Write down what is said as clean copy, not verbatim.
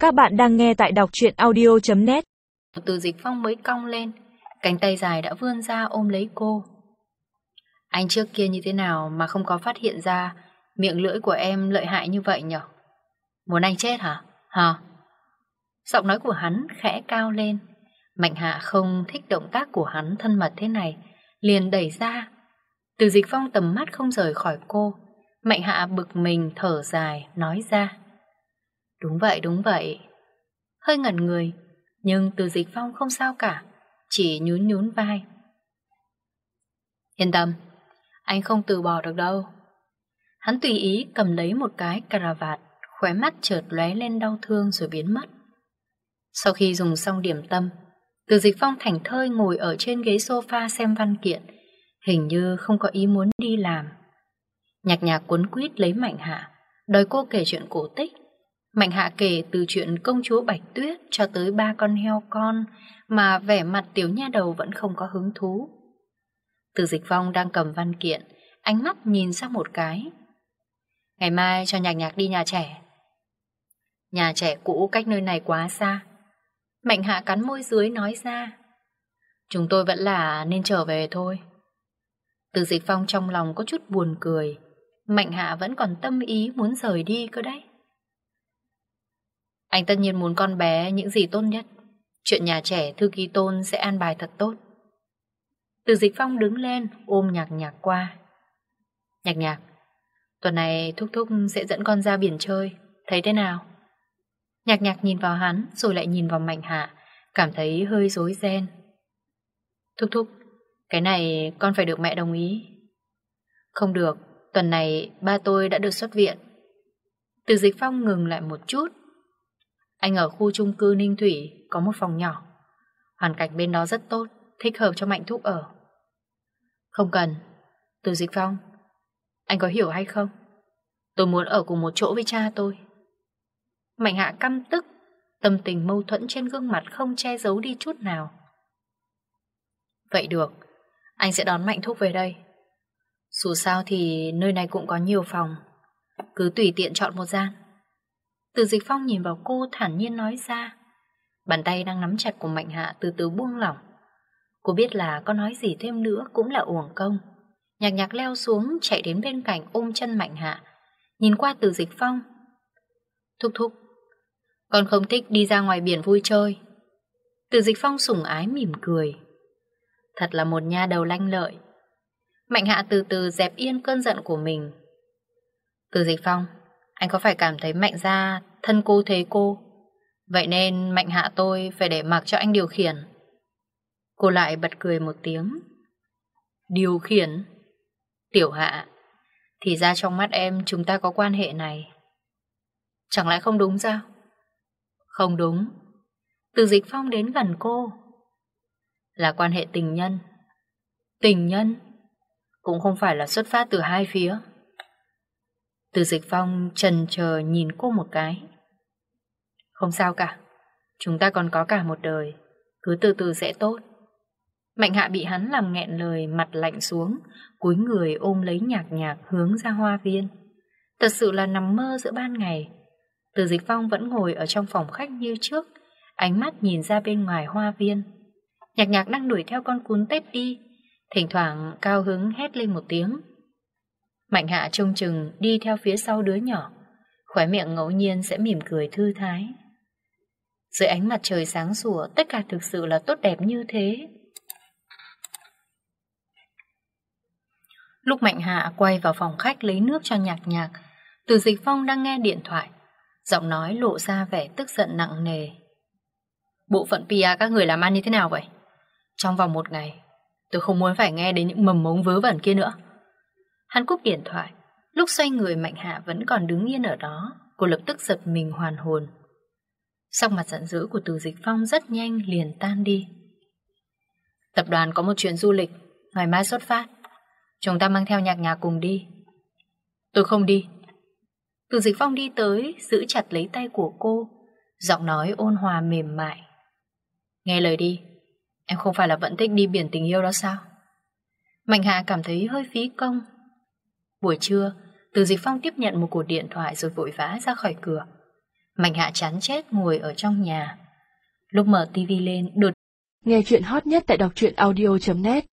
Các bạn đang nghe tại đọc truyện audio.net. Từ Dịch Phong mới cong lên, cánh tay dài đã vươn ra ôm lấy cô. Anh trước kia như thế nào mà không có phát hiện ra miệng lưỡi của em lợi hại như vậy nhở? Muốn anh chết hả? Hả? Giọng nói của hắn khẽ cao lên. Mạnh Hạ không thích động tác của hắn thân mật thế này, liền đẩy ra. Từ Dịch Phong tầm mắt không rời khỏi cô. Mạnh Hạ bực mình thở dài nói ra: đúng vậy. Hơi ngẩn người, nhưng Từ Dịch Phong không sao cả, chỉ nhún nhún vai. Yên tâm, anh không từ bỏ được đâu. Hắn tùy ý cầm lấy một cái cà vạt, khóe mắt chợt lóe lên đau thương rồi biến mất. Sau khi dùng xong điểm tâm, Từ Dịch Phong thảnh thơi ngồi ở trên ghế sofa xem văn kiện, hình như không có ý muốn đi làm. Nhạc Nhạc cuốn quýt lấy Mạnh Hạ, đòi cô kể chuyện cổ tích. Mạnh Hạ kể từ chuyện công chúa Bạch Tuyết cho tới 3 con heo con, mà vẻ mặt tiểu nha đầu vẫn không có hứng thú. Từ Dịch Phong đang cầm văn kiện, ánh mắt nhìn sang một cái. Ngày mai cho Nhạc Nhạc đi nhà trẻ. Nhà trẻ cũ cách nơi này quá xa. Mạnh Hạ cắn môi dưới nói ra: chúng tôi vẫn là nên trở về thôi. Từ Dịch Phong trong lòng có chút buồn cười. Mạnh Hạ vẫn còn tâm ý muốn rời đi cơ đấy. Anh tất nhiên muốn con bé những gì tốt nhất. Chuyện nhà trẻ Thư Ký Tôn sẽ an bài thật tốt. Từ Dịch Phong đứng lên ôm Nhạc Nhạc qua. Nhạc Nhạc, tuần này Thúc Thúc sẽ dẫn con ra biển chơi, thấy thế nào? Nhạc Nhạc nhìn vào hắn rồi lại nhìn vào Mạnh Hạ, cảm thấy hơi rối ren. Thúc Thúc, cái này con phải được mẹ đồng ý. Không được, tuần này ba tôi đã được xuất viện. Từ Dịch Phong ngừng lại một chút. Anh ở khu chung cư Ninh Thủy có một phòng nhỏ, hoàn cảnh bên đó rất tốt, thích hợp cho Mạnh Thúc ở. Không cần. Từ Dịch Phong, anh có hiểu hay không? Tôi muốn ở cùng một chỗ với cha tôi. Mạnh Hạ căm tức, tâm tình mâu thuẫn trên gương mặt không che giấu đi chút nào. Vậy được, anh sẽ đón Mạnh Thúc về đây. Dù sao thì nơi này cũng có nhiều phòng, cứ tùy tiện chọn một gian. Từ Dịch Phong nhìn vào cô thản nhiên nói ra. Bàn tay đang nắm chặt của Mạnh Hạ từ từ buông lỏng. Cô biết là có nói gì thêm nữa cũng là uổng công. Nhạc Nhạc leo xuống chạy đến bên cạnh ôm chân Mạnh Hạ, nhìn qua Từ Dịch Phong. Thúc Thúc, con không thích đi ra ngoài biển vui chơi. Từ Dịch Phong sủng ái mỉm cười. Thật là một nha đầu lanh lợi. Mạnh Hạ từ từ dẹp yên cơn giận của mình. Từ Dịch Phong, anh có phải cảm thấy Mạnh gia thân cô thế cô, vậy nên Mạnh Hạ tôi phải để mặc cho anh điều khiển? Cô lại bật cười một tiếng. Điều khiển? Tiểu Hạ, thì ra trong mắt em chúng ta có quan hệ này. Chẳng lẽ không đúng sao? Không đúng. Từ Dịch Phong đến gần cô. Là quan hệ tình nhân. Tình nhân? Cũng không phải là xuất phát từ hai phía. Từ Dịch Phong chần chờ nhìn cô một cái. Không sao cả, chúng ta còn có cả một đời, cứ từ từ sẽ tốt. Mạnh Hạ bị hắn làm nghẹn lời, mặt lạnh xuống, cúi người ôm lấy Nhạc Nhạc hướng ra hoa viên. Thật sự là nằm mơ giữa ban ngày. Từ Dịch Phong vẫn ngồi ở trong phòng khách như trước, ánh mắt nhìn ra bên ngoài hoa viên. Nhạc Nhạc đang đuổi theo con cún tép đi, thỉnh thoảng cao hứng hét lên một tiếng. Mạnh Hạ trông chừng đi theo phía sau đứa nhỏ, khóe miệng ngẫu nhiên sẽ mỉm cười thư thái. Dưới ánh mặt trời sáng sủa, tất cả thực sự là tốt đẹp như thế. Lúc Mạnh Hạ quay vào phòng khách lấy nước cho Nhạc Nhạc, Từ Dịch Phong đang nghe điện thoại, giọng nói lộ ra vẻ tức giận nặng nề. Bộ phận PR các người làm ăn như thế nào vậy? Trong vòng một ngày, tôi không muốn phải nghe đến những mầm mống vớ vẩn kia nữa. Hắn cúp điện thoại. Lúc xoay người, Mạnh Hạ vẫn còn đứng yên ở đó. Cô lập tức giật mình hoàn hồn. Sắc mặt giận dữ của Từ Dịch Phong rất nhanh liền tan đi. Tập đoàn có một chuyến du lịch, ngày mai xuất phát. Chúng ta mang theo Nhạc Nhạc cùng đi. Tôi không đi. Từ Dịch Phong đi tới, giữ chặt lấy tay của cô, giọng nói ôn hòa mềm mại. Nghe lời đi, em không phải là vẫn thích đi biển tình yêu đó sao? Mạnh Hạ cảm thấy hơi phí công. Buổi trưa, Từ Dịch Phong tiếp nhận một cuộc điện thoại rồi vội vã ra khỏi cửa. Mạnh Hạ chán chết ngồi ở trong nhà. Lúc mở tivi lên, đột Nghe chuyện hot nhất tại đọc truyện audio.net